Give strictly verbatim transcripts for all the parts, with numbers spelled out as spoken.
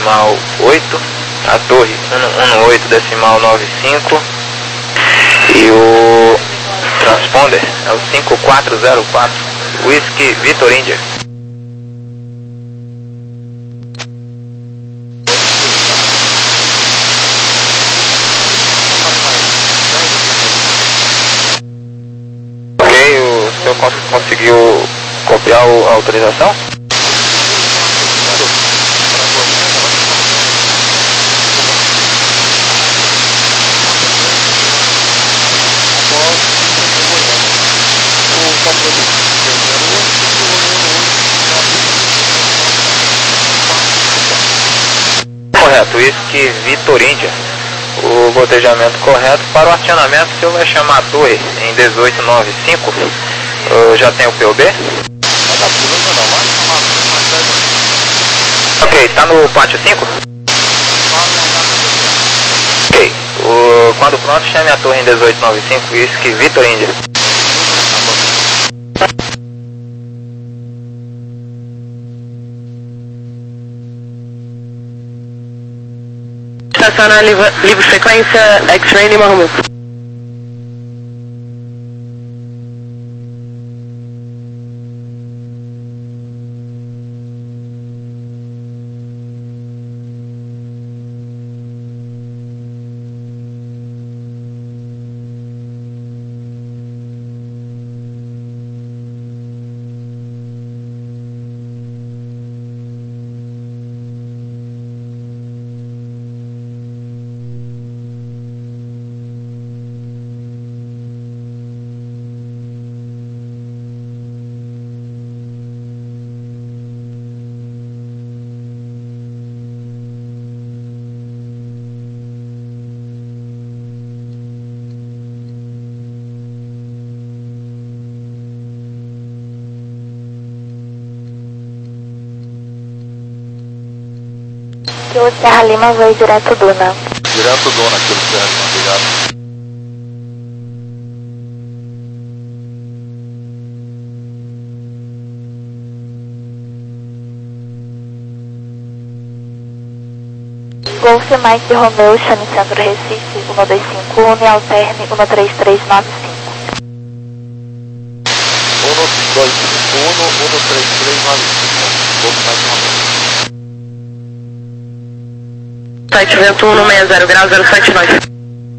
decimal oito, a torre cento e dezoito decimal noventa e cinco e o transponder é o cinco quatro zero quatro, Whisky Victor India. Ok, o senhor cons conseguiu copiar o, a autorização? Correto, Whisky Victor India. O gotejamento correto para o acionamento, o senhor vai chamar a torre em dezoito noventa e cinco. Eu já tem o P U B? Ok, está no pátio cinco? Ok, o, quando pronto chame a torre em dezoito noventa e cinco, Whisky Victor India. Estaciona livre, livre frequência X-Ray Lima Romeo. Kilo Serra Lima vai direto Duna. Direto Duna, Kilo Serra Lima, obrigado. Golf Mike Romeo, chame Centro Recife, um dois cinco um, e alterne um três três nove cinco. um dois cinco um, um três três nove cinco. Golf Mike Romeo. Site vento um seis zero graus zero sete nove.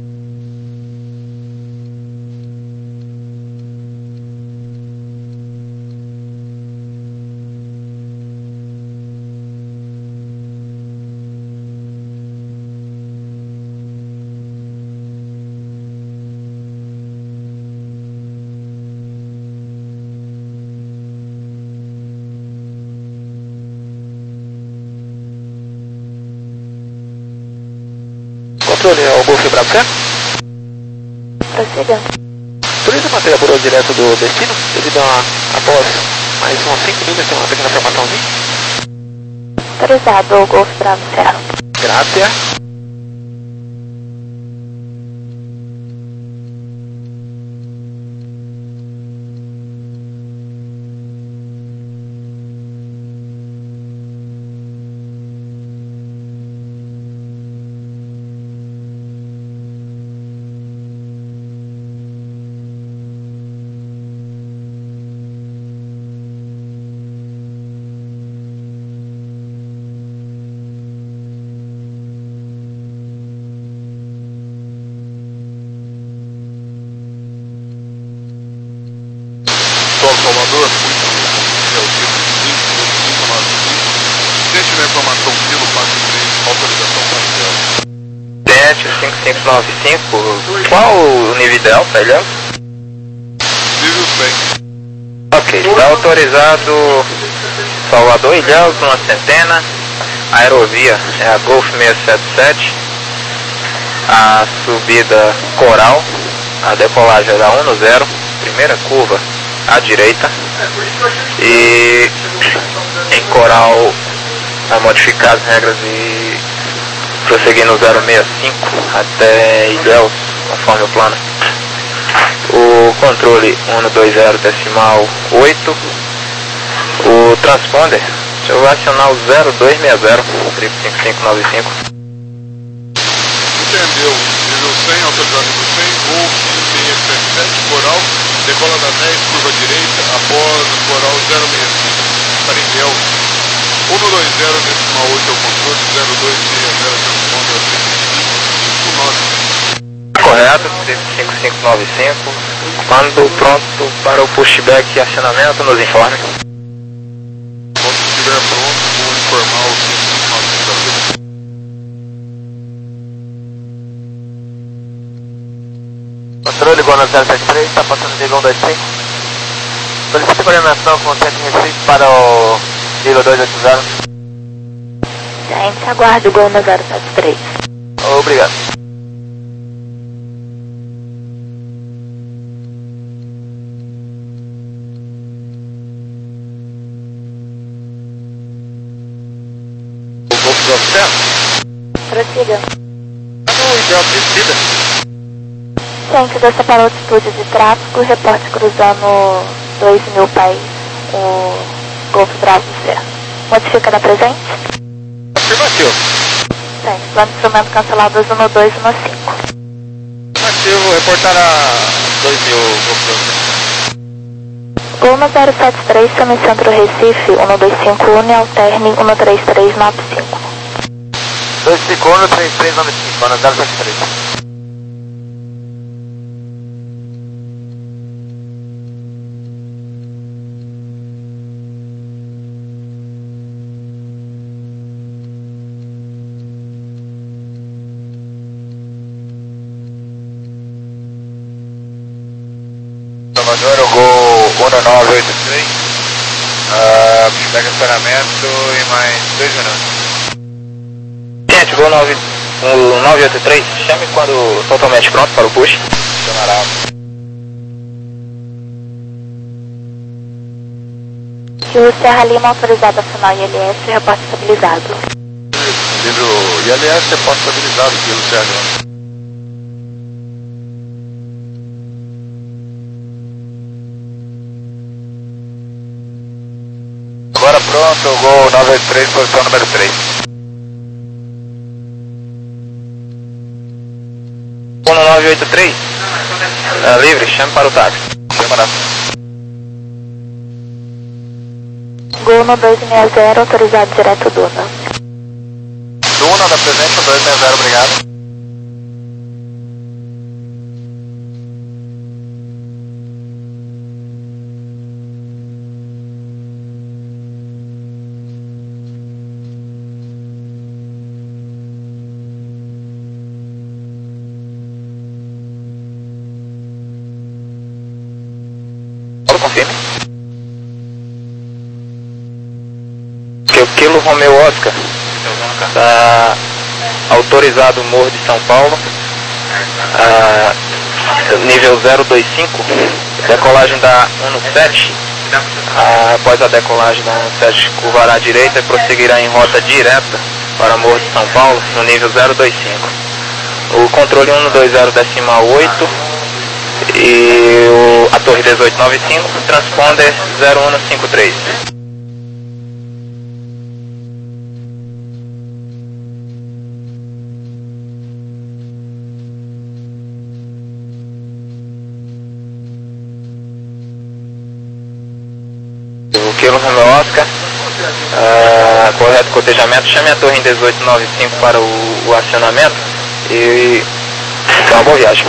Controle, é o Golf Bravo Serra? Prosseguindo. Turismo manter a burô direto do destino, devido a, após mais umas cinco milhas, tem uma pequena formaçãozinha. Autorizado, Golf Bravo Serra. Graças. Salvador, é o tipo cinco nove cinco. Se tiver informação, Kilo quatro três, autorização para sete cinco cinco nove cinco, qual o nível ideal para Ilhéus? nível cem. Ok, está autorizado Salvador, Ilhéus, uma centena, a aerovia é a Golf seiscentos e setenta e sete, a subida Coral, a decolagem é da um no zero, primeira curva à direita, e em Coral vai modificar as regras e prosseguir no zero seis cinco até Ilhéus, conforme o plano. O controle cento e vinte decimal oito, o transponder Deixa eu acionar o zero dois seis zero, triplo cinco cinco nove cinco. Entendeu? Nível cem, autorizado nível cem, Golf B S sete sete, coral, decola da dez, curva direita, após coral zero seis cinco, para Intel. um dois zero, decimal oito é o controle, zero dois seis zero, transponder a cinco cinco nove. Correto, triplo cinco cinco nove cinco. Quando pronto para o pushback e acionamento, nos informe. Quando estiver pronto, vou informar o cinco cinco nove cinco. Controle, Gona zero sete três, está passando nível um dois cinco. Solicita coordenação com centro de Recife para o nível dois oito zero. Gente, aguarde o Gona zero sete três. Obrigado. O Golf processo? Prossiga. Ah, não, ideal descida. Gente, dessa para altitude de tráfego, reporte cruzando dois mil pés, o Golf Bravo do Cerro. Modifica da presente? Afirmativo. Gente, plano de instrumento cancelado dois um dois um cinco. Afirmativo, reportar a dois mil Golf Bravo. Goma zero sete três, Semicentro Recife, um dois cinco um, alterne um três três nove cinco. dois cinco um, três três nove cinco, Gona zero sete três. Salvador, o Gol um nove oito três, uh, pushback acionamento em mais dois minutos. Gente, Gol nove oito três, chame quando totalmente pronto para o push. Chamará. Que o Serra Lima autorizado a final I L S, reporte estabilizado. Livro I L S é porta estabilizado pelo C H. Agora pronto, Gol nove oito três, posição número três. Gol nove oito três, é, livre, chame para o táxi. Chamará. Gol no dois seis zero, autorizado direto Duna. Duna da presente, dois seis zero, obrigado. Confirme. Que o Kilo Romeo Oscar está autorizado o Morro de São Paulo, ah, nível zero dois cinco, decolagem da um sete, ah, após a decolagem da um sete curvará à direita e prosseguirá em rota direta para Morro de São Paulo no nível zero dois cinco. O controle um dois zero decimal oito e o, a torre dezoito nove cinco, transponder zero um cinco três. O Kilo Romeo Oscar, uh, correto cotejamento, chame a torre em dezoito nove cinco para o, o acionamento e uma boa viagem.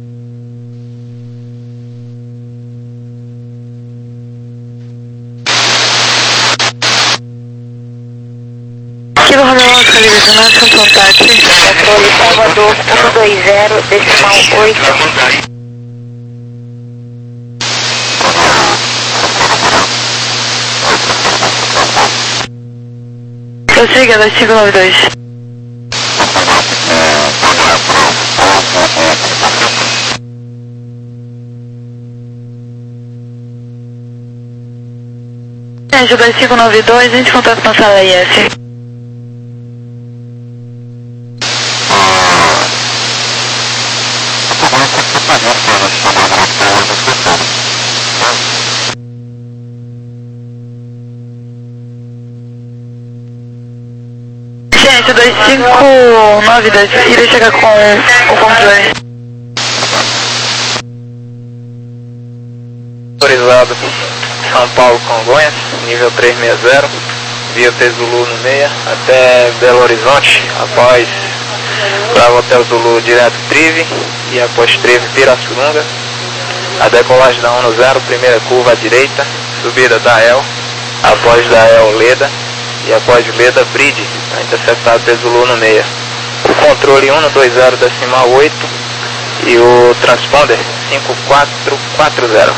Kilo Romeo Oscar, livre de nós, com contato. Controle Salvador um dois zero, decimal oito. Prossiga, dois cinco nove dois. Gente, dois cinco nove dois, entre em contato com a sala I F. dois cinco nove dois, iria chegar com o controle. Autorizado São Paulo Congonhas, nível trezentos e sessenta, via T Zulu no meia, até Belo Horizonte, após Bravo Hotel Zulu direto Trive, e após Trive Pirassununga, a decolagem da um zero, primeira curva à direita, subida da E L, após da E L Leda, e após Leda Bridge, interceptado T Zulu no meia. O controle um dois zero decimal oito e o transponder cinco quatro quatro zero.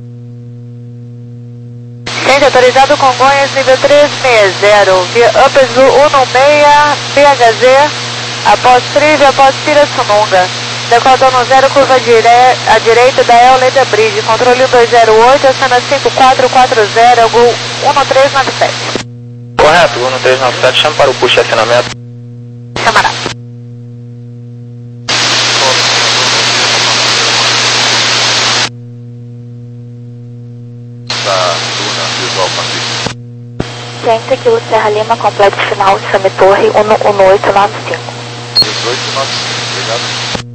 Gente, autorizado Congonhas, nível trezentos e sessenta, via Upper Zulu um seis, B H Z, após Trive, após Pirassununga. Decolador no zero, curva dire... à direita da E L Leda Bridge, controle um dois zero oito, acena cinco quatro quatro zero, Gol um três nove sete. Correto, um três nove sete, chama para o push de acionamento. Camarada. Da Duna Visual Pacífico. Ciência Kilo Serra Lima, complexo final, chame Torre um um oito nove cinco. dezoito nove cinco, obrigado.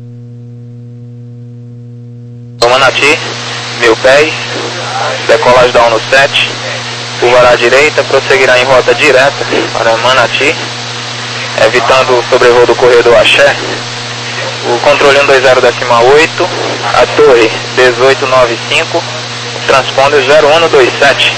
Manati, mil pés, decolagem da um sete, curva à direita, prosseguirá em rota direta para Manati, evitando o sobrevoo do corredor Axé. O controle um dois zero decimal oito, a torre dezoito nove cinco, o transponder zero um dois sete.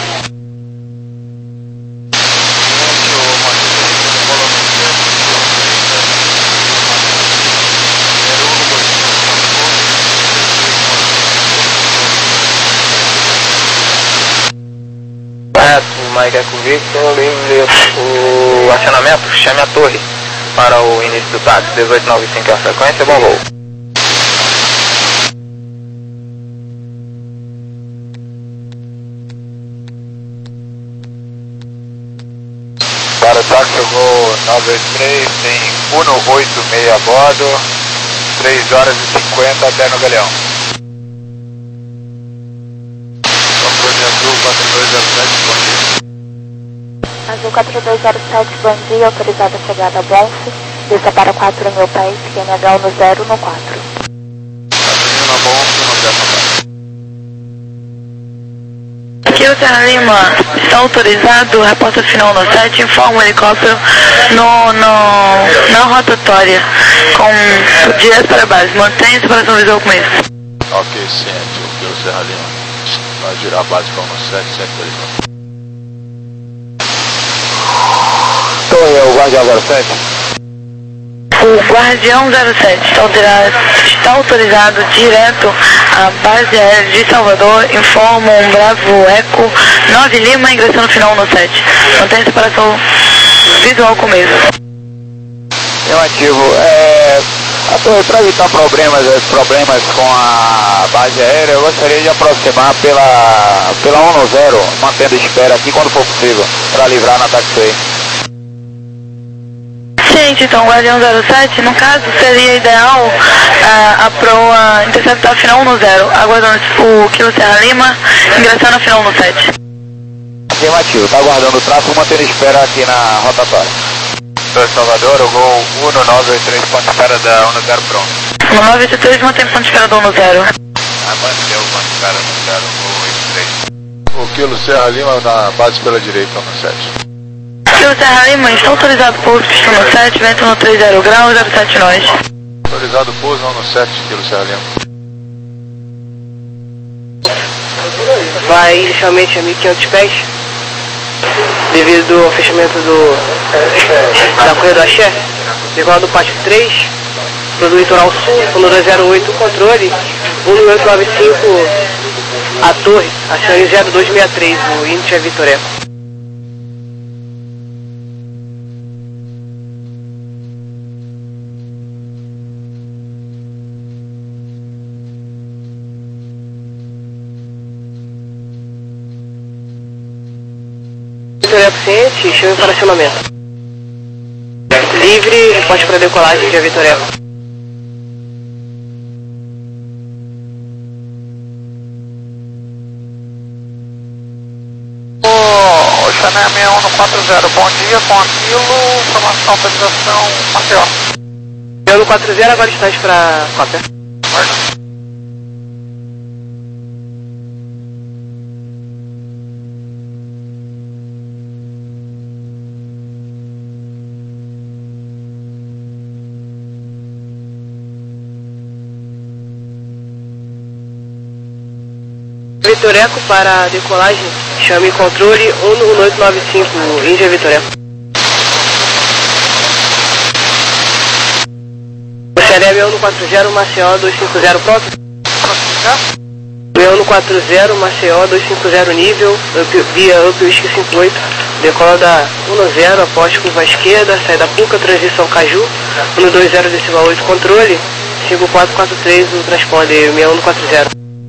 Mike Eco Victor, livre o acionamento, chame a torre para o início do táxi, dezoito nove cinco é a frequência, bom voo. Para o táxi Gol nove oito três, tem um oito seis a bordo, três horas e cinquenta até no Galeão. Controle Azul quatro dois zero sete, bom dia. Azul quatro dois zero sete, bom dia, autorizada a chegada a Bonfe, desça para quatro mil pés, Q N H no zero no quatro. Gasolina Bonfe, no zero no Aqui o Serra Lima está autorizado, repórter final no sete, informa o helicóptero no, no, na rotatória, com direto para a base, mantém a separação visual com isso. Ok, ciente, o que o Serra Lima vai girar a base para o sete, sete horizonte. Torre, é o Guardião zero sete. O Guardião zero sete está autorizado, está autorizado direto à base aérea de Salvador, informa um Bravo Eco nove Lima, ingressando final no sete. Mantém a separação visual com mesmo. Negativo. É, a torre, para evitar problemas, problemas com a base aérea, eu gostaria de aproximar pela, pela um zero, mantendo espera aqui quando for possível, para livrar na taxiway. Gente, então, Guardião zero sete, no caso, seria ideal uh, a proa interceptar final no zero, aguardando o Kilo Serra Lima, ingressando a final no sete. Afirmativo, está aguardando o tráfego, mantendo espera aqui na rotatória. Torre Salvador, o Gol um nove oito três, ponto de espera da um zero pronto. No nove oito três, mantém ponto de espera do um zero. Ah, mantém o ponto de espera no zero, Gol oito três. O Kilo Serra Lima na base pela direita no sete. Kilo Serra Lima, está autorizado pouso pistão no sete, vento no trinta graus, zero sete nós. Autorizado pouso no sete, Kilo Serra Lima. Vai inicialmente a mil e quinhentos pés, devido ao fechamento do, da corrida do Axé, decolado do Pátio três, do litoral sul, no dois zero oito, controle, um oito nove cinco, a torre, acione zero dois seis três, o índice é Vitor Eco. Vitor Eco ciente, chame para acionamento. Livre, reporte para decolagem de Vitor Eco. O Chanel um no quatro zero, bom dia, com aquilo, informação, autorização, Maceió. M um quatro zero, agora distante para cópia. Guarda. Vitoreco para decolagem, chame controle um um oito nove cinco, Índia Vitoreco. C L M um quatro zero, Maceió dois cinco zero, pronto? um quatro zero, Maceió dois cinco zero, nível, up, via Up Whisky cinco oito, decola da um zero, após curva esquerda, saída Puca, transição Caju, um dois zero, decimal oito, controle, cinco quatro quatro três, o transponder seis um quatro zero.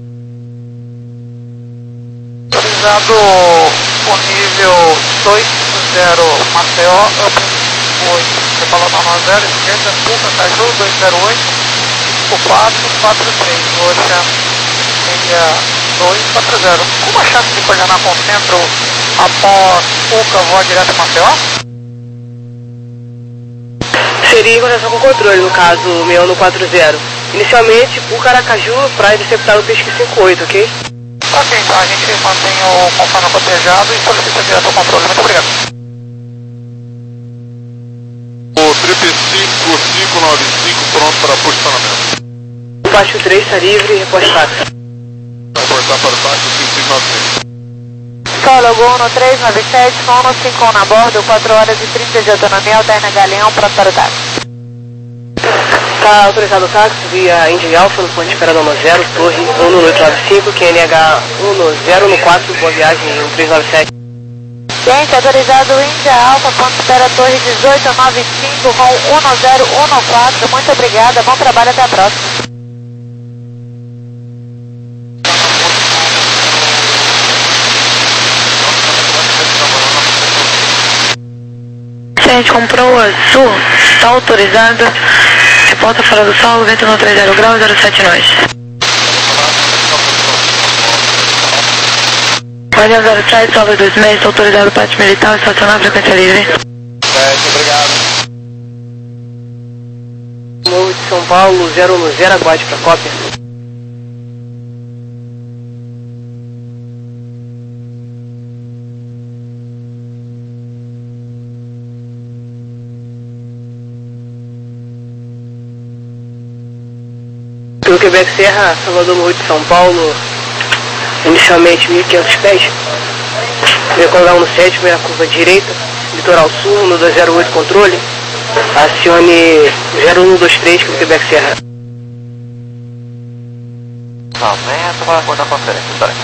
Autorizado o nível dois cinco zero, Maceió, Up oito, decola da um zero, esquerda, Puca, Caju, dois zero oito, cinco quatro quatro três, Ocean dois quatro zero. Como a chance de coordenar com o centro após Puca voa direto a Maceió? Seria em conexão com o controle, no caso seis um quatro zero. Inicialmente, Puca Aracaju para interceptar o Pisque cinco oito, ok? Ok, então a gente mantém o conforme cotejado e solicita direto ao controle. Muito obrigado. O Trip cinco cinco nove cinco pronto para posicionamento. O Pátio três está livre e reportado. Reportar para o Pátio cinco cinco nove cinco. Solo Uno três nove sete, Uno cinco um na bordo, quatro horas e trinta de autonomia, Alterna Galeão, pronto para o táxi. Está autorizado o táxi via Indy Alpha no ponto de espera do um zero, torre um oito nove cinco, Q N H um zero um quatro, boa viagem um três nove sete. Gente, autorizado Indy Alpha, ponto de espera torre dezoito noventa e cinco, com um zero um quatro, muito obrigada, bom trabalho, até a próxima. A gente comprou o azul, está autorizado, reporta fora do solo, vento no trinta graus, zero sete nós. Guardião zero sete, solo dois seis, está autorizado parte militar, estacionar, frequência livre. Sete, obrigado. Morro de São Paulo, zero um zero, aguarde para cópia. Pelo Quebec Serra, Salvador Morro de São Paulo, inicialmente mil e quinhentos pés, decolar um sete, primeira curva direita, litoral sul, um dois zero oito, controle, acione zero um dois três, pelo Quebec Serra. Aumenta para acordar a conferência, peraí.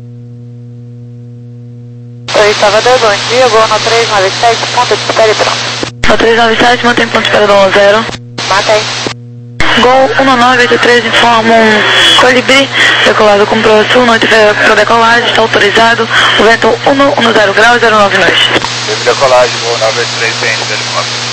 Oi, Salvador, bom dia, Uno três nove sete, ponto de espera e pronto. O três nove sete, mantém ponto de espera do um zero. Mata aí. Gol um nove oito três informa um colibri, decolado com proa sul, noite para decolagem, está autorizado, o vento um zero graus, zero nove nós. Teve decolagem, voo nove oito três, N, helicóptero.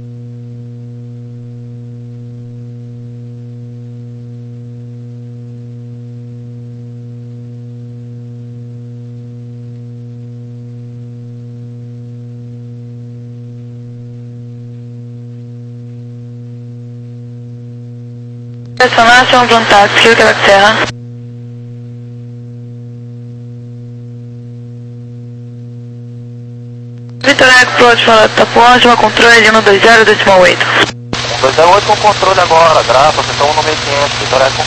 Estacionar, ação para um táxi, Rio Quebec Serra. Vitoreco, plot fora da Tapuã, chama controle um dois zero, decimal oito. um dois zero oito com controle agora, grava, seção um no meio quinhentos, Vitoreco.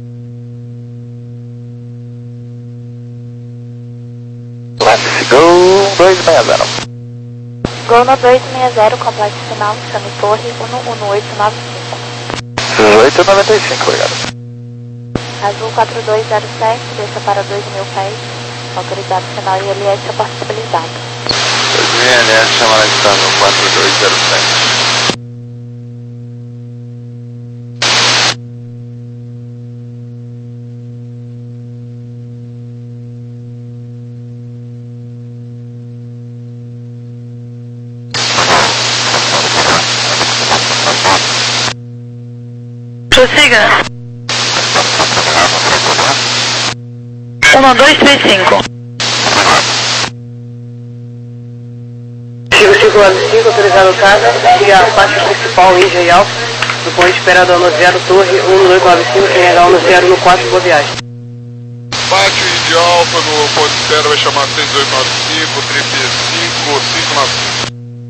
Let's go, dois seis zero. Gol no dois seis zero, complexo final, chame torre um um oito nove cinco. dezoito noventa e cinco, obrigado. Azul quatro dois zero sete, deixa para dois mil pés, autorizado final I L S a possibilidade. I L S chama lá está no quatro dois zero sete. Prossiga. um dois três cinco. nove cinco, autorizado o táxi, e a faixa principal Índia e Alfa, do ponto de espera do no zero, torre um dois nove cinco, Q N H um zero no quatro, boa viagem. Pátio de Alfa no ponto de espera vai chamar seis oito nove cinco, triple cinco, cinco nove cinco.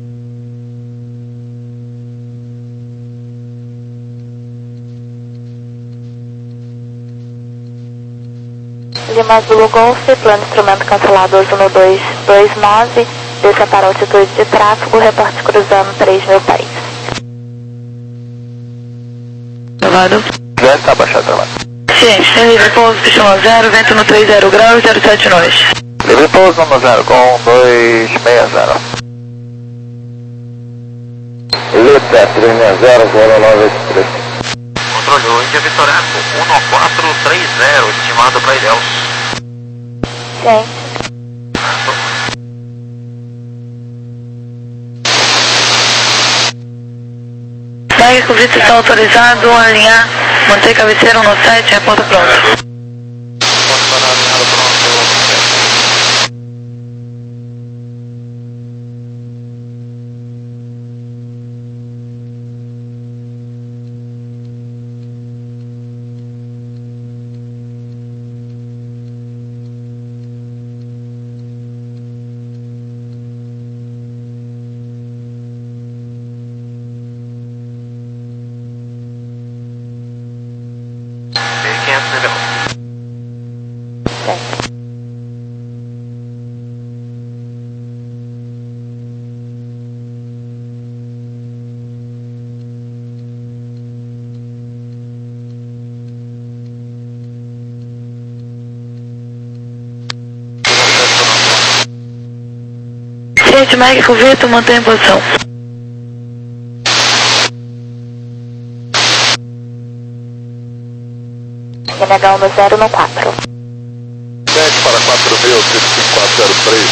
Lima Zulu Golf, plano instrumento cancelado oito um dois dois nove, desça para altitude de tráfego, reporte cruzando três mil pés. Travado. Já está baixado trabalho. Ciência, livre pouso, pistão zero, vento no trinta graus, zero sete nós. Livre pouso no zero com dois seis zero. Lita três zero, zero nove três. Controle, o Índia Vitoraco um quatro três zero, estimado para Ilhéus. Ciência. Mega Covito está autorizado a alinhar, manter cabeceira no sete, reporta pronto. quinhentos nível. Ciente, Mega Covito, mantém em posição. Q N H um no zero no quatro. sete para quatro mil, cinco quatro zero três.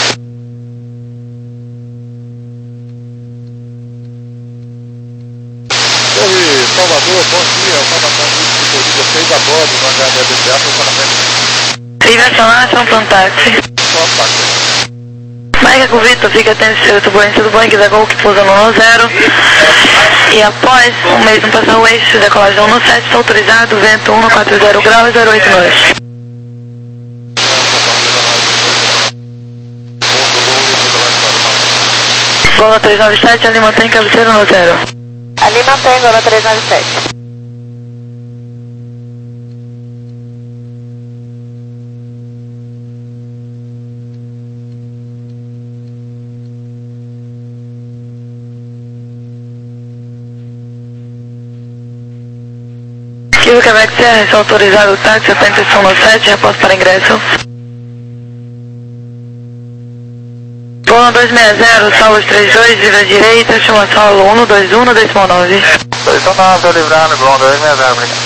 Teve Salvador, bom dia, informação de corrida seis a bordo no H D B C A, funcionamento. Triversão, São táxi. Só ataque. Mega Covito, fica atento se tudo bem, tudo bem, que da Gol que pousa no zero. E após um mês não passar o eixo, decolagem um no sete, está autorizado, vento um quatro zero graus, zero oito nós. Gola três nove sete, ali mantém cabeceira no zero. Ali mantém, Gola três nove sete. Kilo Quebec Serra, está autorizado o táxi, setenta e um no sete, reposto para ingresso. Gola dois seis zero, Solos trinta e dois, livre à direita, chama solo um dois um, décimo nove. dois um nove, livrando, Golf dois seis zero, obrigado.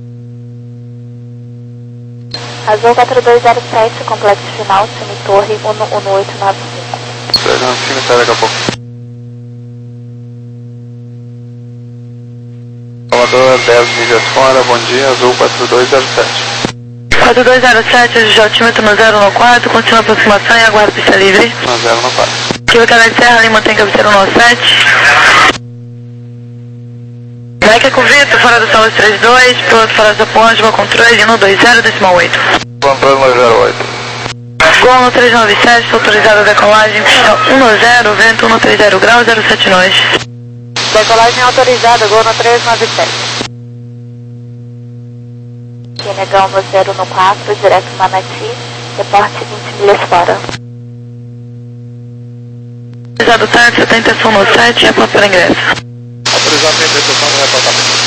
Azul quatro dois zero sete, complexo final, semi-torre um um oito nove cinco. dois um cinco, sai daqui a pouco. Salvador, dez milhas fora, bom dia, Azul quatro dois zero sete. quatro dois zero sete, altímetro no zero no quatro, continua a aproximação e aguarda pista livre. No zero no quatro. Kilo Quebec Serra, ali mantém cabeceira no sete. Mega Covito, fora do Solos trinta e dois, piloto fora da ponte, bom controle, um dois zero, décimo oito. Controle no zero oito. Gol no três nove sete, autorizada a decolagem, pistão um zero, vento um trinta graus, zero sete nós. Decolagem autorizada, Gol no três nove sete. Q N H um no zero no quatro, direto Manati, reporte vinte milhas fora. Autorizado táxi, setenta e um no sete, reporte para ingresso. Autorizado a interseção no reportamento.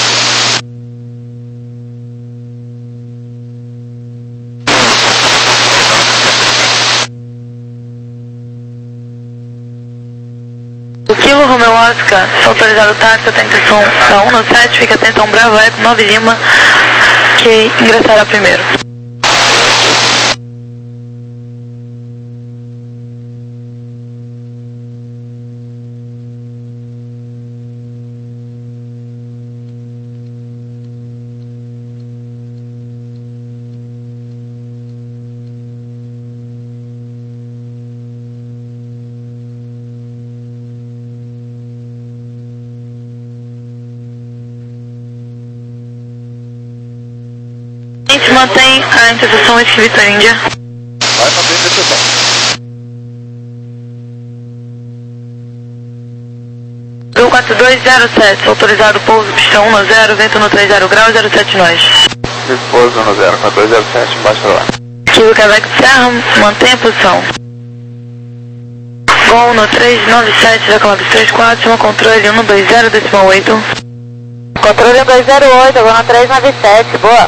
O Kilo Romeo Oscar, autorizado o táxi, setenta e um, da um no sete, fica atento a um Bravo Eco nove Lima, que ingressará primeiro. mantém a interseção Whisky Victor India. Vai manter a interseção. Gol quatro dois zero sete, autorizado pouso, pista um no zero, vento no trinta graus, zero sete nós. Pouso no zero quatro dois zero sete, embaixo lá. Kilo Quebec Serra, mantém a posição. Gol no três nove sete, Jacobs três quatro, chama controle um dois zero, decimal oito. Controle um dois zero oito, gol no três nove sete, boa.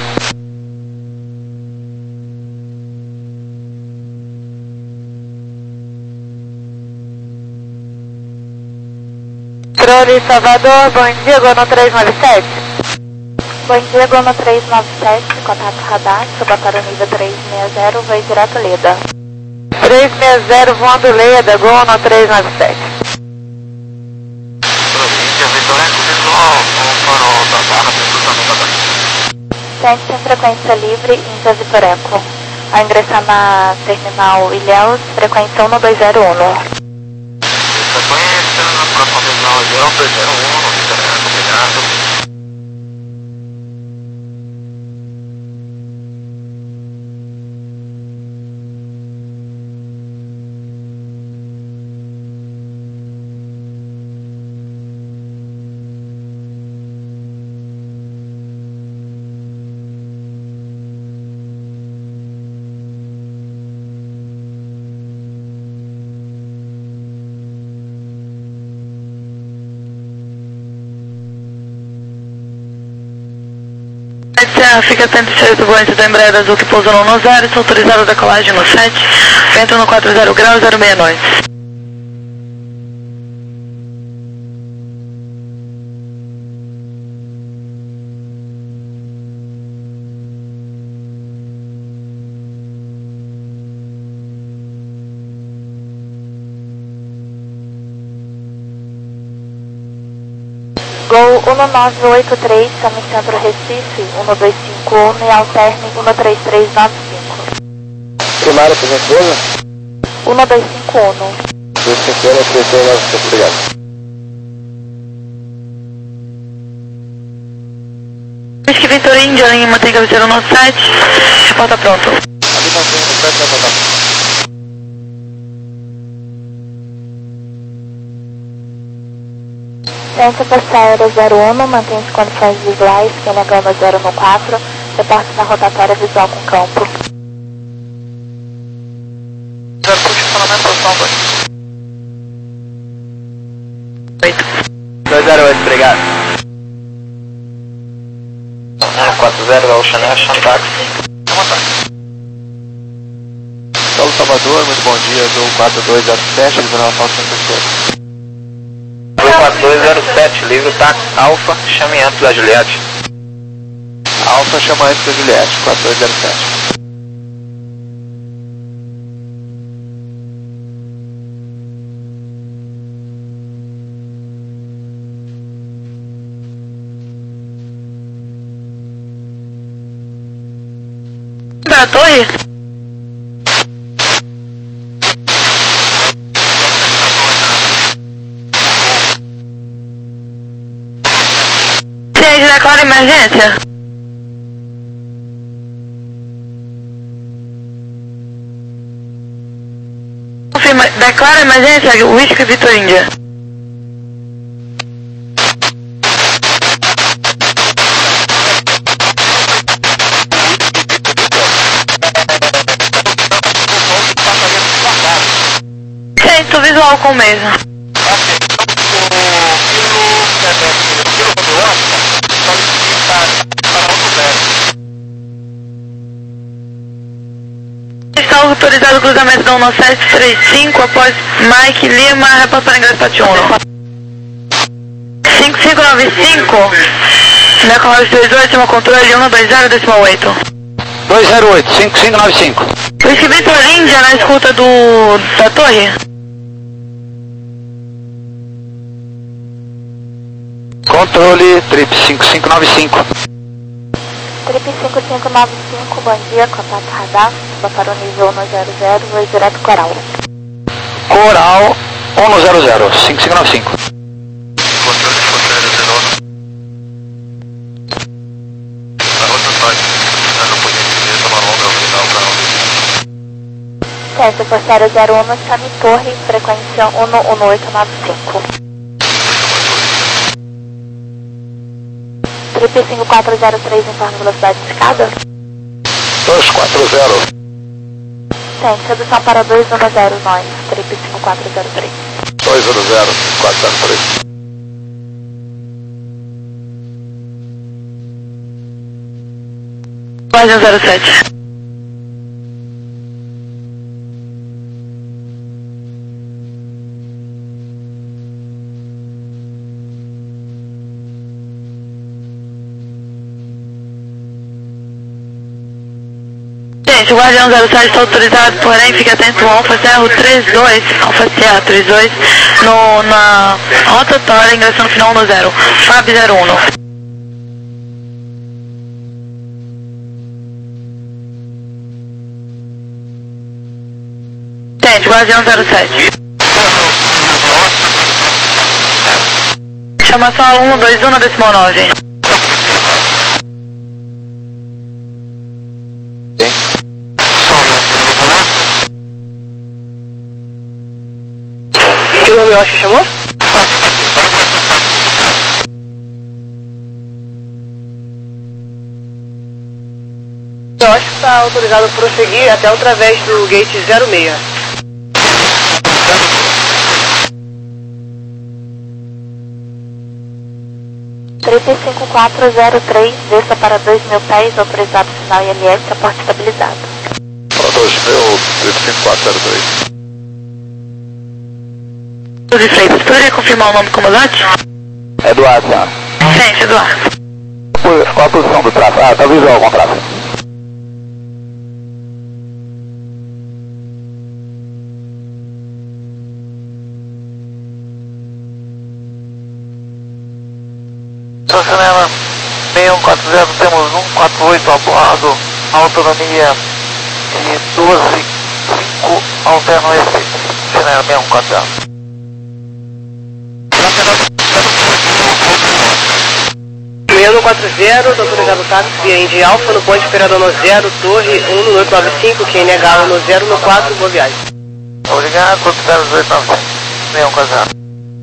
Controle Salvador, bom dia, gol no três nove sete. Bom dia, gol no três nove sete, contato radar, subatório nível três seis zero, vai direto Leda. três seis zero, voando Leda, gol no três nove sete. Província, Vitor Eco visual, com farol da barra de cruzamento da Sente sem frequência livre, Índia Vitor Eco. Ao ingressar na terminal Ilhéus, frequência um dois zero um. Frequência, na próxima terminal Ilhéus, dois zero um, Vitor Eco, obrigado. Serra, fica atento ao turbulência da Embraer Azul que pousou no um zero, está autorizado a decolagem no sete, vento no quatro zero graus, zero seis nós. Gol um nove oito três, Sami Centro Recife, um dois cinco um e alterne um três três nove cinco. Primária, por gentileza? um dois cinco um. dois cinco um, três três nove cinco, obrigado. Whisky Victor India, linha mantém cabeceira no site, reporta pronto. Ali mantém no sete, vai botar. Centro Pasta Aérea zero um, mantém as condições visuais, P N H zero no quatro, reporte na rotatória visual com campo. Zero, puxa o fundamento, posição dois. dois zero oito, obrigado. um quatro zero, Ocean Action, táxi. Vamos lá. Paulo Salvador, muito bom dia, do quatro dois zero sete, Liberal Alfa cento e sete. quatro dois zero sete, livre táxi Alfa, chame antes da Juliette. Alfa chama antes da Juliette, quatro dois zero sete. Para a torre? Ciência, declara emergência. Confirma, declara emergência, Whisky Victor India. Centro visual com mesa. Está autorizado o cruzamento da um sete três cinco após Mike Lima, reporte para ingresso para Tiuno. cinco cinco nove cinco, decolagem dois oito, cima controle um dois zero, decimal oito. dois zero oito, cinco cinco nove cinco. Whisky Victor India na escuta do, da torre. Controle, trip cinco cinco nove cinco. Trip cinco cinco nove cinco, bom dia, contato radar, subatório nível um zero zero, vou direto Coral. Coral, um zero zero, cinco cinco nove cinco. Controle fronteira zero um. Na rotatória, na campo Ciência, Forçário zero um, Sami Torre, frequência um um oito nove cinco. Trip cinco quatro zero três, em torno de velocidade de escada. dois quatro zero. Sim, redução para dois um zero, nós, Trip cinco quatro zero três. dois zero zero, cinco quatro zero três. Guardião zero sete. Gente, o Guardião zero sete está autorizado, porém fique atento ao Alfa Cerro trinta e dois, Alfa Sierra trinta e dois, no, na rotatória, ingressando final no zero, F A B zero um. Gente, Guardião zero sete. Chamação um dois um na decimal nove. Que nome eu acho que chamou? Eu acho que está autorizado a prosseguir até através do gate zero seis. Trip cinco quatro zero três, desça para dois mil pés, autorizado sinal I L S, aporte estabilizado. Para dois mil, Trip cinco quatro zero três. De Freitas, poderia confirmar o nome do comandante? Eduardo, senhora. Sim, Eduardo. Qual a posição do tráfego? Ah, tá visual com o tráfego. Cinema seis um quatro zero, temos um quatro oito a bordo, autonomia de doze cinco, alterno esse, Cinema seis um quatro zero. seis um quatro zero, está autorizado o táxi via Indy Alpha no ponto operador no zero, torre um oito nove cinco, Q N H no zero no quatro, boa viagem. Obrigado, zero oito nove cinco, seis um quatro zero.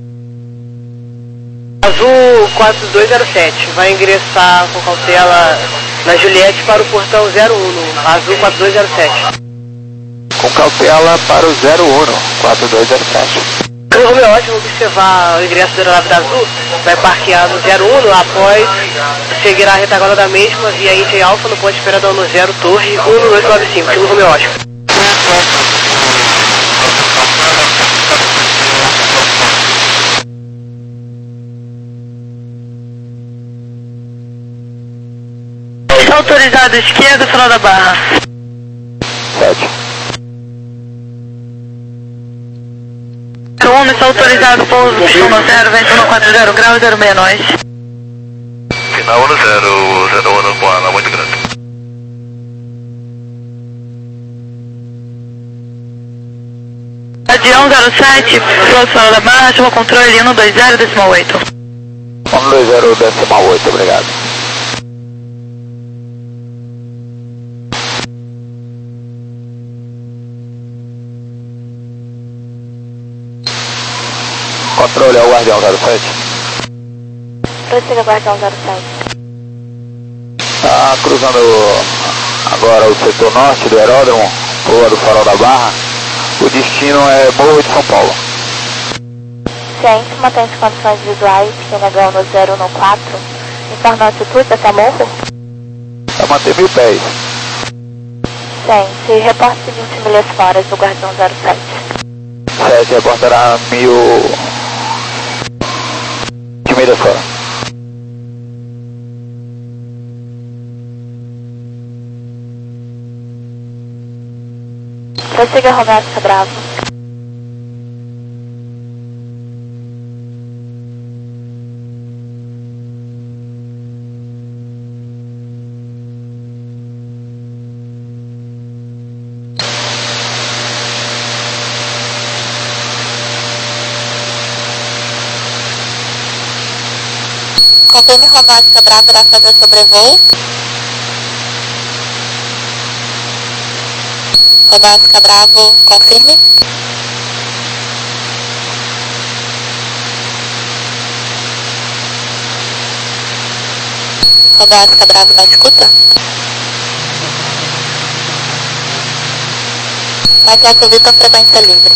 Azul quatro dois zero sete, vai ingressar com cautela na Juliette para o portão zero um, Azul quatro dois zero sete. Com cautela para o zero um, quatro dois zero sete. O Romeo ótimo observar o ingresso da aeronave da Azul, vai parquear no zero um, após seguirá a retaguarda da mesma via Indy Alpha no ponto operador no zero, torre um oito nove cinco, o Romeo ótimo. Está autorizado esquerda, final da barra. sete. O homem está autorizado, pouso, pistão no zero, vento no quatro zero, grau zero seis nós. Final um zero, zero um com ala muito grande. Guardião zero sete, piloto final da barra, chama controle um dois zero, decimal oito. um dois zero, decimal oito, obrigado. Controle ao Guardião zero sete. Prossiga, Guardião zero sete. Tá cruzando agora o setor norte do aeródromo, rua do Farol da Barra. O destino é Morro de São Paulo. Ciência, mantém as condições visuais, Q N H no zero no quatro. Informa a altitude até Morro. Vai manter mil pés. Ciência, reporte vinte milhas fora do Guardião zero sete. sete reportará mil de milhas fora. Prossiga, Romeo Oscar Bravo. Confirme, Romeo Oscar Bravo, irá fazer sobrevoo. Roda Oscar Bravo, confirme. Roda Oscar Bravo na escuta. Mike Eco Vitor, frequência livre.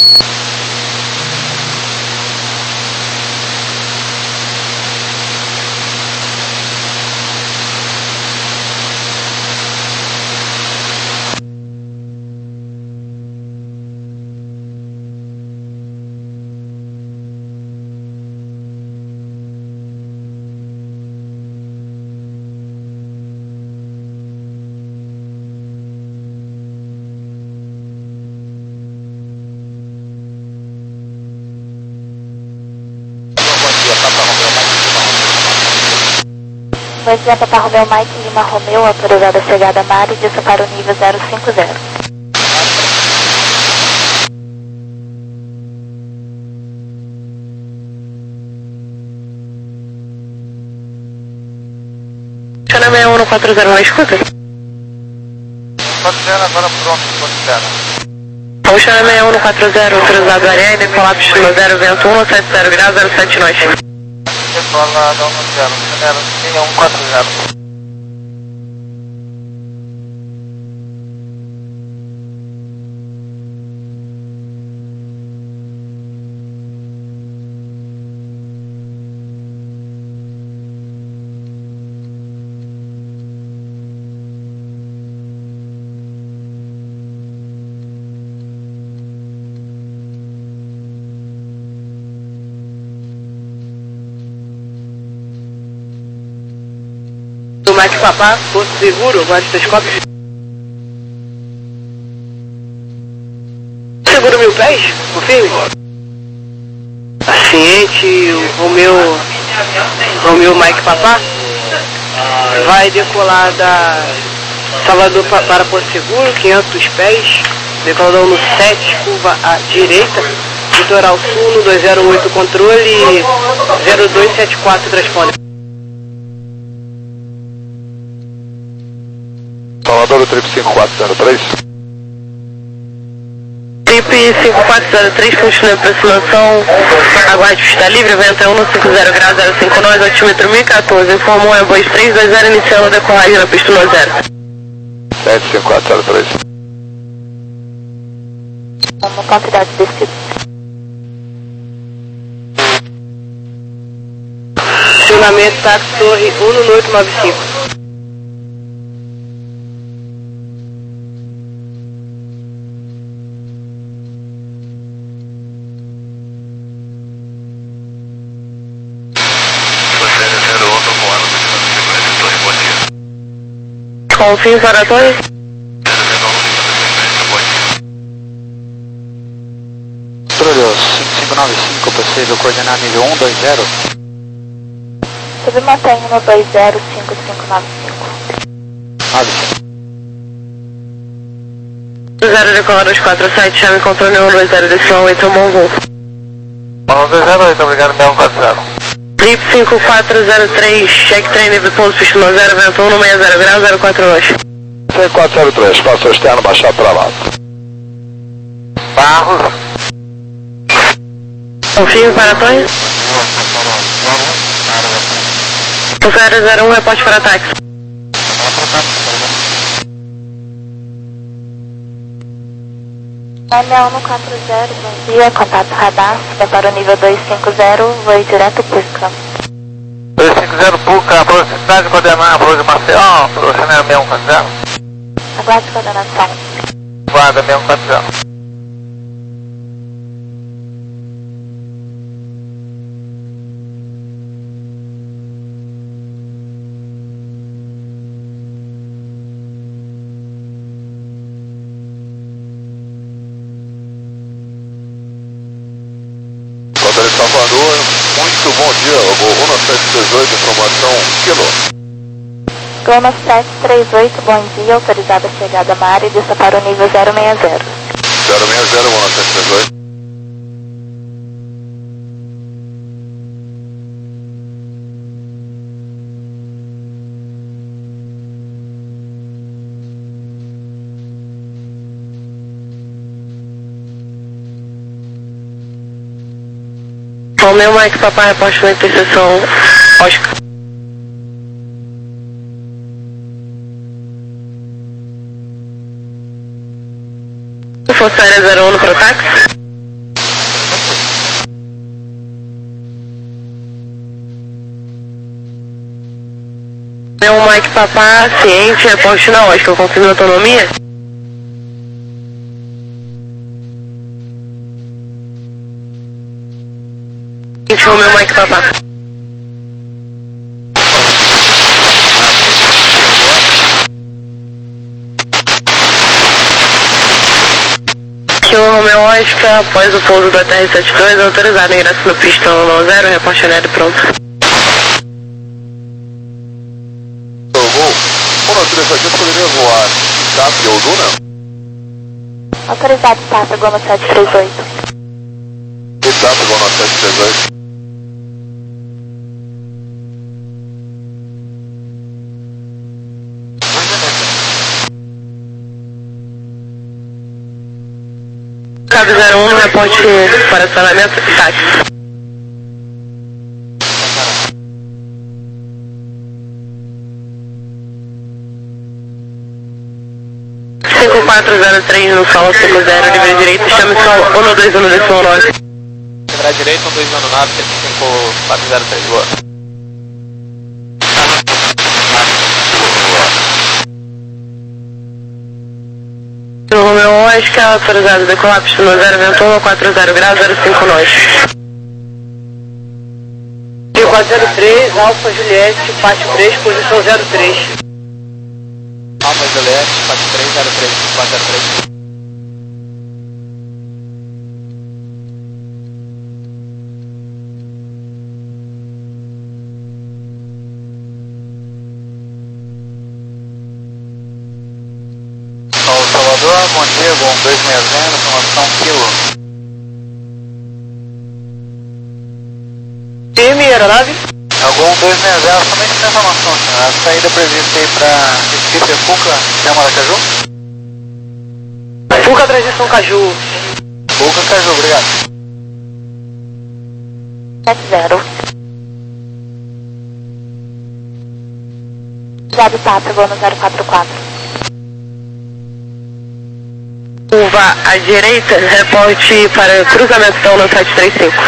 Bom dia, Papa Romeu Mike Lima Romeu, autorizada a chegada Mari, desça para o nível zero cinco zero. Chana seis um quatro zero, na escuta? quatro zero, agora pronto, quatro zero. Vamos Chana seis um quatro zero, autorizado a área, decolar para estilo zero, vento um sete zero graus, zero sete nós. Decola da um zero, zero seis um quatro zero. Do Mike Papá, Porto Seguro, guarda-telescópio. Seguro mil pés, confirme. Paciente, o Romeu, Romeu Mike Papá, vai decolar da Salvador pa- para Porto Seguro, quinhentos pés, decolando no sete, curva à direita, litoral sul, no dois zero oito, controle, zero dois sete quatro, transponder. Salvador, trip cinco quatro zero três. Trip cinco quatro zero três, continua a aproximação, aguarde pista livre, vento é um cinco zero grau zero cinco nós, altímetro mil e quatorze, informou é Airbus três dois zero, iniciando a decolagem na pista no zero. sete cinco quatro zero três. Uma quantidade de descido. Acionamento táxi torre um no oito nove cinco. Confio para a torre. Controle cinco cinco nove cinco, possível coordenar nível um dois zero. Sobre mantém no dois zero cinco cinco nove cinco. nove cinco. zero decola dois quatro sete, chame controle um dois zero, decisão oito, um bom voo. um dois zero oito, obrigado, seis um quatro zero. Trip cinco quatro zero três, check train nível ponto, pista no zero, vento um no seis zero grau, zero quatro nós. cinco quatro zero três, espaço externo, baixar para lá. Barros. Confio para a torre. zero zero um, reporte para ataque. N um quatro zero, bom dia, contato radar, vai para o nível dois cinco zero, voo direto Puca. dois cinco zero Puca, proximidade coordenar, aproximação, proximidade seis um quatro zero. Aguarde coordenação. Guarda seis um quatro zero. Controle Salvador, muito bom dia, Gol um sete três oito, informação quilo. Goma sete três oito, bom dia, autorizada a chegada Mari, desça para o nível zero seis zero. zero seis zero, um sete três oito. Mike Papá, reporte na interseção Oscar. Força Aérea zero um no Protax. É um Mike Papá, ciente, reporte na Oscar, confirma a autonomia. Gente, o meu Mike Papá. Aqui o Romeo Oscar, após o pouso da T R setenta e dois, autorizado ingresso no pistão no zero, reporte aéreo pronto. Você poderia voar Tap ou Duna? Autorizado, tá, pegou no sete três oito. Tap pegou no sete três oito. Cabo zero um no reporte para acionamento e táxi. cinco quatro zero três no solo cinco zero, livre direito, chame só um dois um décimo nove. Quebrar direito, um dois um nove, cinco quatro zero três, boa. O Romeo Oscar, autorizado decolar, pista no zero vento um, quatro zero graus, zero cinco nós. quatro zero três, Alfa Juliette, parte três, posição zero três. Alfa Juliette, parte três, zero três, quatro zero três. Salvador, bom dia, Gol dois seis zero, informação Kilo. Firme, aeronave? É o Gol dois seis zero, somente essa informação, senhor. A saída prevista aí para Recife é Fuca, Rio Maracaju? Fuca, transição Caju. Fuca, Caju, obrigado. sete zero. Obrigado, tá, pegou no zero quatro quatro. Curva à direita, reporte para cruzamento então no sete três cinco.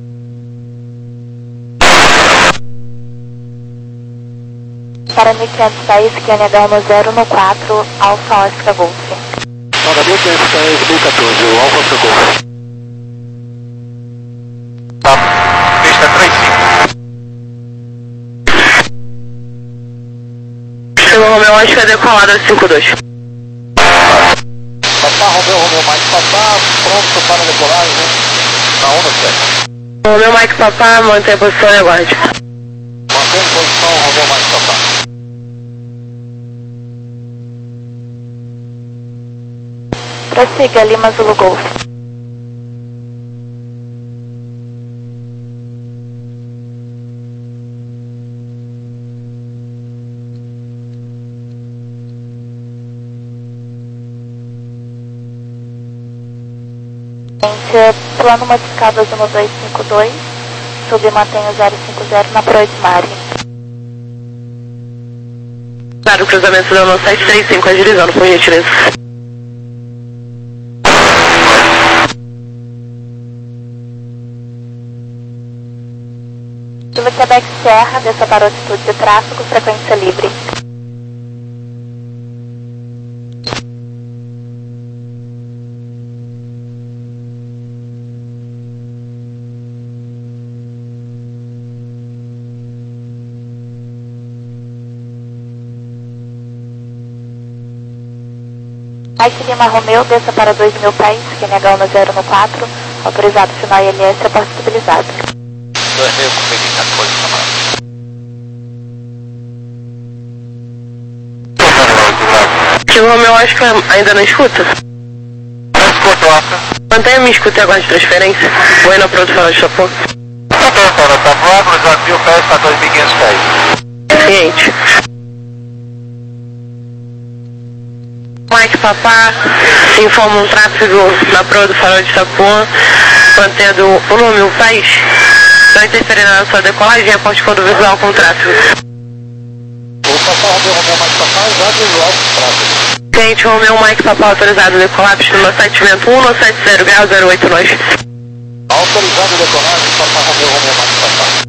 Para mil quinhentos seis, Q N H no zero no quatro, Alfa Oscar Golf. Para mil quinhentos seis, mil e quatorze, o Alfa Oscar Golf. Tá, pista três cinco. O Romeo Oscar decolado cinco dois. Papá, Romeu, Romeu, Mike, Papá, pronto para a decolagem, na onda sete. O Romeo Mike Papá, mantém a posição e aguarde. Mantém posição, Romeu, Mike, Papá. Prossiga, Lima Zulu Golf. Plano modificado azul dois cinco dois, sub mantém o zero cinco zero na Proa de Mari. Claro, o cruzamento da sete três cinco, agilizando, por gentileza. Chuva Quebec Serra, desça para altitude de tráfego, frequência livre. Mike Lima Romeu, desça para dois mil pés, Q N H no zero no quatro, autorizado final I L S, reporte estabilizado. dois mil, consegui quatorze, camarada. Que o Romeo Oscar ainda não escuta? Escuta, Oscar. Mantenha me escuta e aguarde transferência. Vou na produção de Chapão. Tá bem, cara, tá voando, cruzado mil pés para dois mil e quinhentos pés. Ciente. Mike Papá, informa um tráfego na proa do farol de Itapuã, mantendo um mil pés, Estão interferindo na sua decolagem, reporte quando visual com tráfego. O Papa Romeu Romeu Mike Papa já visual com tráfego. Cliente Romeu Mike Papa autorizado decolapse no sete vento um no sete zero grau zero oito nós. Autorizado decolagem, Papa Romeu Romeu Mike Papa.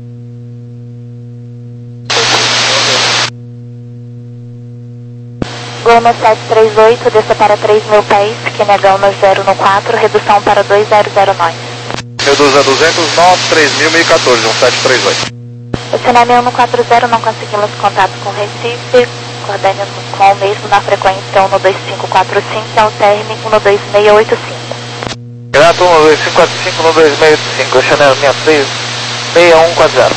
Goma sete três oito, desça para três mil pés, Kenegão no zero no quatro, redução para dois zero zero nós. Reduz a duzentos, nove, três mil, mil e quatorze, um sete três oito. Oceanamento um no quatro zero, não conseguimos contato com Recife, coordene com o mesmo na frequência um no dois cinco quatro cinco, é o terme um no dois seis oito cinco. Renato um dois cinco quatro cinco, um dois seis oito cinco, Oceanamento sessenta e três, seis um quatro zero.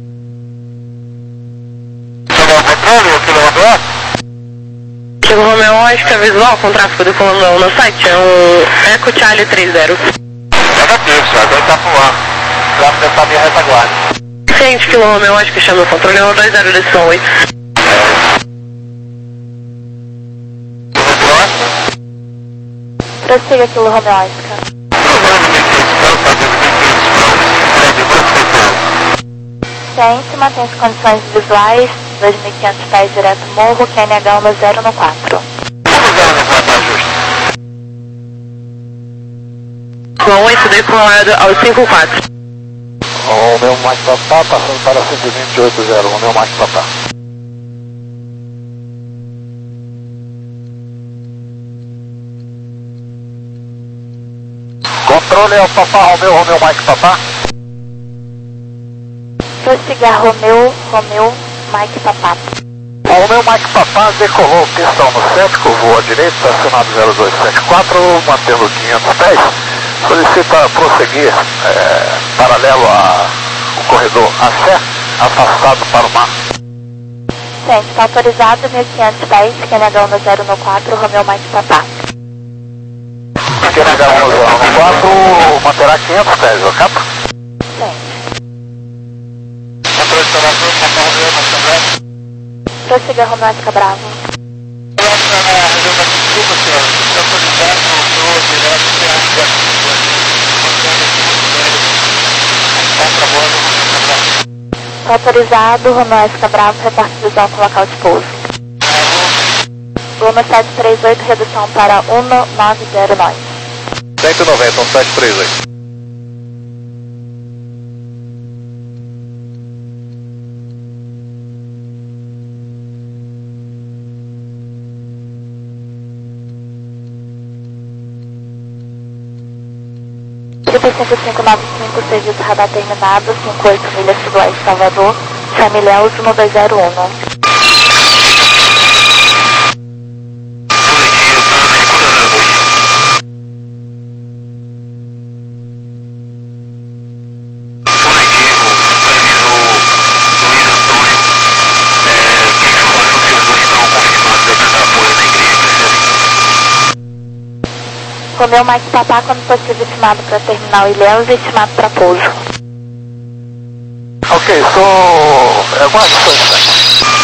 Chegou o controle, aqui no Romeu? Kilo Romeu Oscar visual com tráfego do comandão no site, é um Eco Charlie trinta. Negativo, senhor, agora está voando. Tráfego está minha retaguarda. Cliente Kilo Romeu Oscar, chama o controle um dois zero decisão oito. Prossiga Kilo Romeu Oscar. Ciência, mantém as condições visuais, dois mil e quinhentos pés direto morro, K N H no zero no quatro. Com oito decolado ao cinco quatro. O meu Mike Papa passando para cento e vinte e oito zero, o meu Mike Papa. Controle é o Papa Romeu, Romeu Mike Papa. Prossiga Romeu, Romeu, Mike Papa. O Romeu Mike Papa decolou pistão no sete, curvou à direita, acionado zero dois sete quatro, mantendo quinhentos pés. Solicita prosseguir é, paralelo ao corredor Axé, afastado para o mar. Gente, está autorizado mil e quinhentos pés, K N H no zero no quatro, Romeu Mike Papa. K N H no zero no quatro, manterá quinhentos pés, ok? Gente. Controle de operação, Papa Romeu, Mike Papa. Prossiga Romeu Oscar Bravo. Desculpa, senhor, está autorizado no direto C A Está autorizado, Romeu Oscar Bravo, reporte visual com local de pouso. Goma sete três oito, redução para um nove zero nove. cento e noventa, um sete três oito. cinco cinco nove cinco, serviço radar terminado, cinquenta e oito milhas sudoeste Salvador, Chamilhéus um dois zero um. Romeu Mike Papa, quando possível, estimado para terminal Ilhéus e estimado para pouso. Ok, sou... É uma distância.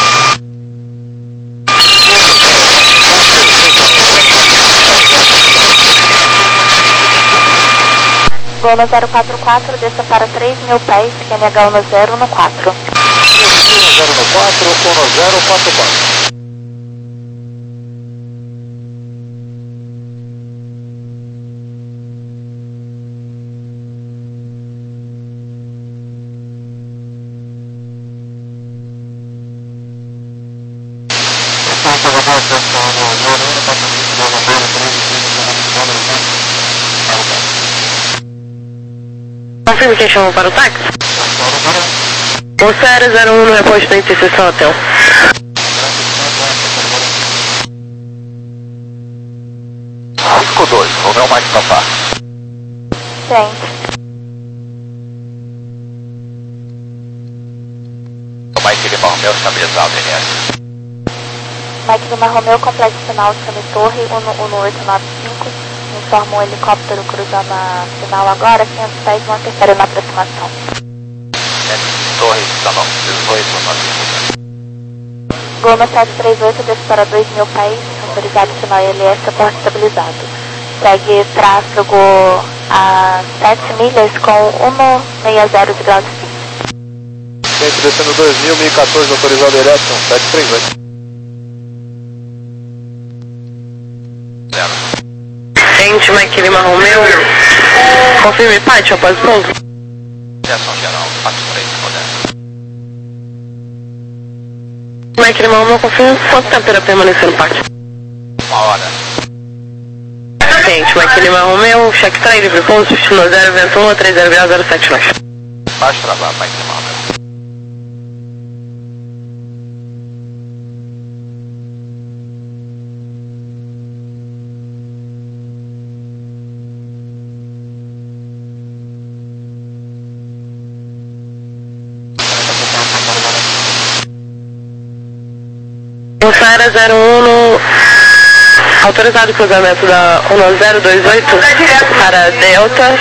Goma zero quatro quatro, desça para três mil pés, K N H no zero no quatro. zero no quatro, no zero quatro quatro. Confirme quem chamou para o táxi? O zero zero um no reposto da interseção hotel. cinco dois, Romeu Mike Papa. Gente. O Mike Lima Romeu estabilizado, N S. Mike Lima Romeu, complexo final Chame Torre, um oito nove cinco. Informa um helicóptero cruzando a final agora, quinhentos pés, não interfere na aproximação. Torre, tá bom, dezoito nove. Goma sete três oito, desce para dois mil pés, autorizado final I L S, porte estabilizado. Segue tráfego a sete milhas com cento e sessenta de grau de speed. Gente, descendo dois mil, mil e quatorze, autorizado direto, sete três oito. Gente, Mike Lima Romeu, confirme pátio após o pouso. Direção geral, quatro três, moderno. Mike Lima Romeu, confirme quanto tempo irá permanecer no pátio? Uma hora. Gente, Mike Lima Romeu, check três, livre pouso, destino zero, vento um, três zero grau, zero sete nove. Baixo trabalho, Mike Lima Romeu. Bolsara zero um no autorizado cruzamento da um zero dois oito para Delta,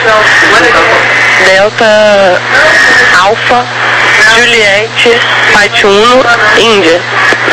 Delta Alfa, Juliette, Pátio um, Índia.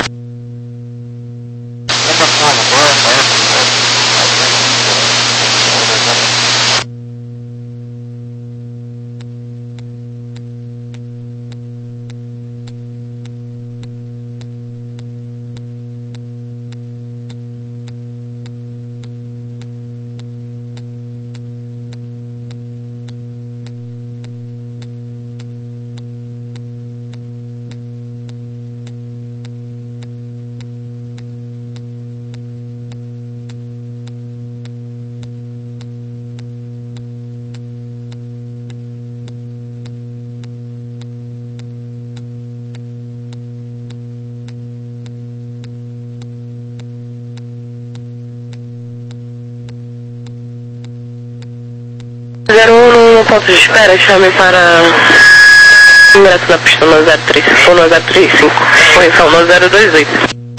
zero um no ponto de espera, chame para ingresso na pista no zero três cinco, no zero três cinco, correção no zero dois oito.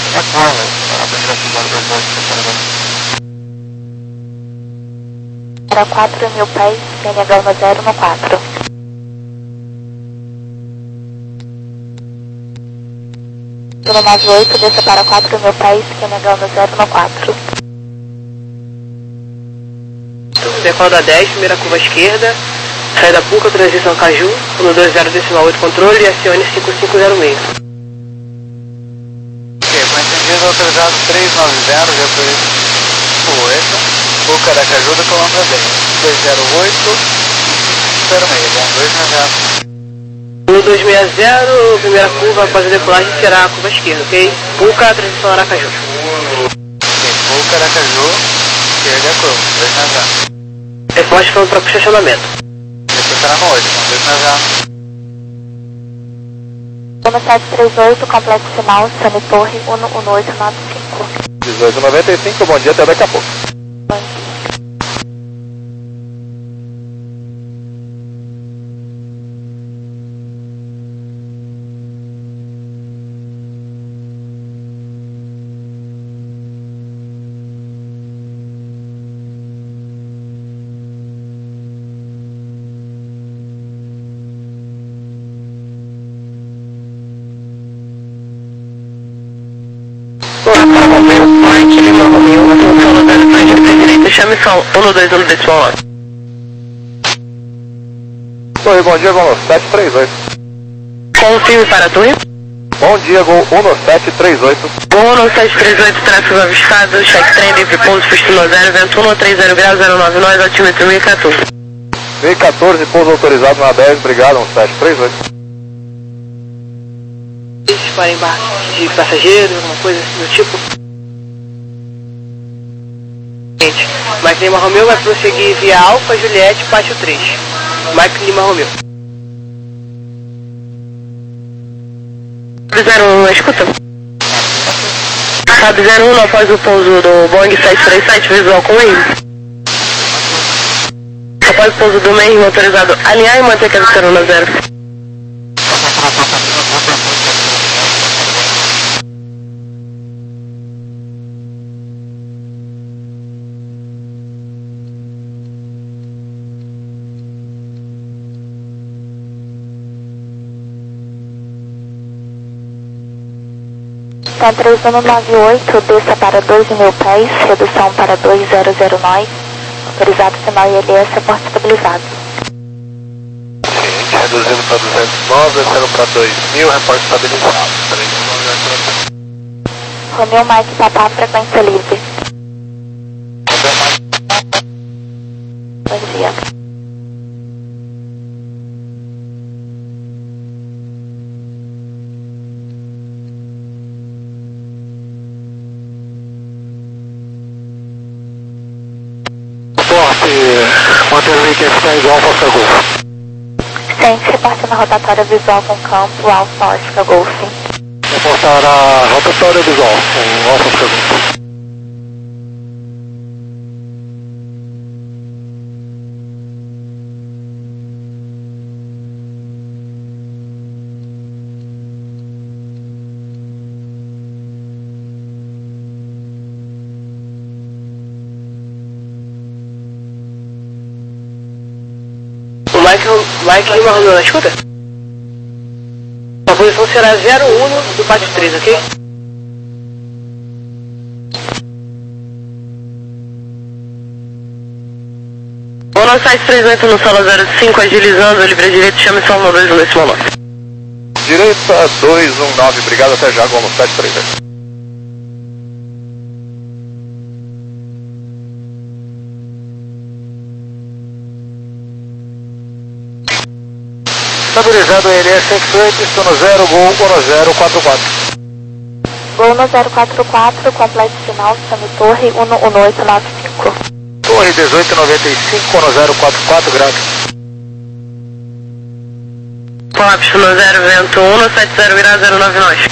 Para quatro mil pés, N H um zero no quatro. No nove oito, desça para quatro mil pés, N H um zero no quatro. Decola dez, primeira curva esquerda, saída Puca, transição Caju, um dois zero decimal oito controle e acione cinco cinco zero seis. Ok, com entendido autorizado três nove zero, já foi oito, Puca da Caju da Colômbia dez, dois zero oito, zero seis, bom, dois nove zero. um dois seis zero, primeira curva após a decolagem será a curva esquerda, ok? Puca, transição Aracaju. Ok, Puca da Caju, esquerda curva, dois nove zero. Depois falando para o estacionamento. Depois será no oito, dois nove zero. Zona sete três oito, complexo final, Sani Torre, um um oito nove cinco. dezoito noventa e cinco, bom dia, até daqui a pouco. Bom dia. Mike Lima Romeu, atenção no zero três direita, chame só um dois um decimal nove. Torre, bom dia, Gol sete três oito. Confirme para a torre. Bom dia, Gol um sete três oito. Gol um sete três oito, tráfego avistado, check trem, livre pouso, pista no zero, vento um, três zero grau, zero nove nove, altímetro mil e quatorze. mil e quatorze, pouso autorizado na dez, obrigado, um sete três oito. Para embarque de passageiros, alguma coisa assim do tipo. Gente, Mike Lima Romeu vai prosseguir via Alfa Juliette, Pátio três. Mike Lima Romeu. zero um, escuta. Sabe zero um após o pouso do Boeing sete três sete, visual com ele. Após o pouso do mesmo autorizado, alinhar e manter a cabeceira no zero. Então, três um nove oito, desça para dois mil pés, redução para dois zero zero nove, autorizado final I L S, porta estabilizado. Ciente, reduzindo para duzentos e nove, descendo para dois mil, reporte estabilizado. três nove, Romeu Mike Papá, frequência livre. Bom dia. Forte, mantendo o weekend está igual ao Oscar Golf. Ciente, reporte na rotatória visual com campo Alfa Oscar Golf. Reportar a rotatória visual com Alfa Oscar Golf. O Mike, Mike Lima Romeu, escuta? A posição será zero um do pátio três, ok? Boa site três oito no solo zero cinco, agilizando, livre direito, chame solo dois um nesse momento. Direita dois um nove, obrigado, até já, Gomo sete três. Estabilizado L S cento e oito, estou no zero, Gol, Gol zero quatro quatro. Gol no zero quatro quatro, completo final, Sami Torre, um um oito nove cinco. Torre dezoito noventa e cinco, no zero quatro quatro, graças. Colapso no zero, vento um, no sete zero, virá zero nove nove.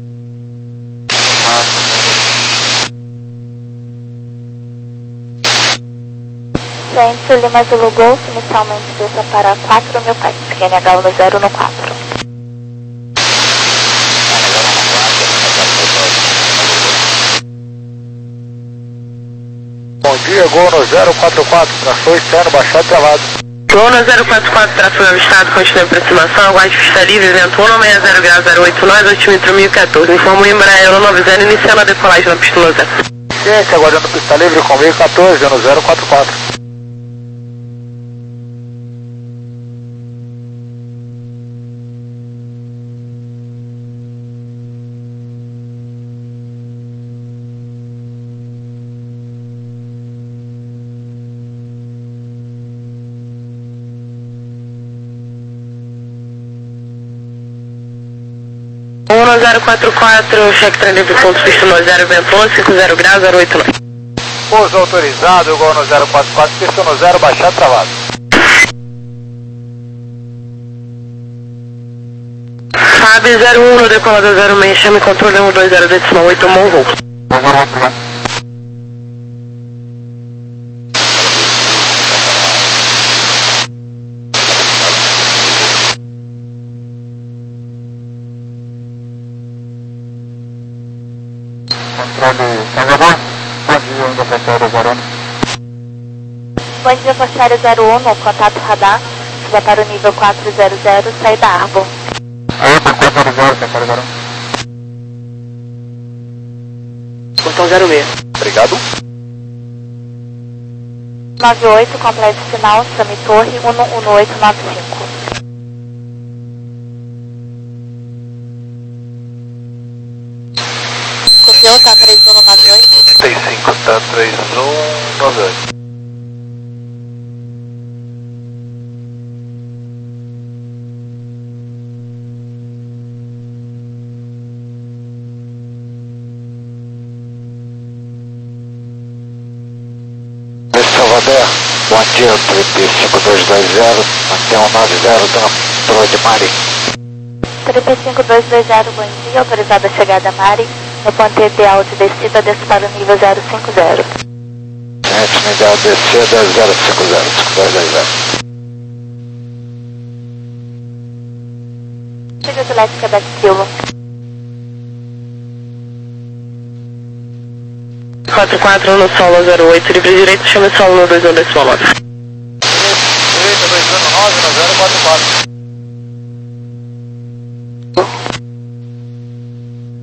Ciente, Lima Zulu Golf, inicialmente desça para quatro mil pés, Q N H no zero no quatro. Bom dia, Gol no zero quatro quatro, traçou externo, baixado e travado. Gol no zero quatro quatro, tráfego avistado, continua em aproximação, aguarde pista livre, vento um seis zero, grau zero oito nove, altímetro mil e quatorze. Informo o Embraer nove zero, iniciando a decolagem na pista zero. Ciente, aguardando pista livre com mil e quatorze, no zero quatro quatro. um no zero quatro quatro, cheque trem livre, ponto pista no zero, vento um, cinco zero, grau zero oito nove. Pouso autorizado, Gol no zero quatro quatro, pista no zero, baixado, travado. F A B zero um no decolador zero seis, chame controle um dois zero decimal oito, tomou um voo. Controle Salvador, bom dia, ainda Portário zero um. Bom dia, Portário zero um, no contato radar, suba para o nível quatro zero zero, saída Arbor. Aí, quatro zero zero, Portário zero um. Portão zero seis. Obrigado. nove oito, completo final, Sami Torre, um um oito nove cinco. Copiou, tá três um nove oito. trinta e cinco, tá três um nove oito. Salvador, bom dia, trinta e cinco dois dois zero, mantenha um nove zero da Torre de Mari. trinta e cinco dois dois zero, bom dia, autorizada a chegada a Mari, no ponto ideal de descida, desce para o nível zero cinco zero. Gente, no ideal de descida, zero cinco zero, cinco dois dois zero. Chega de leste, Quebec Kilo. quatro quatro no solo zero oito, livre direito, chame solo no dois um decimal nove. Direita dois um nove, no zero quatro quatro.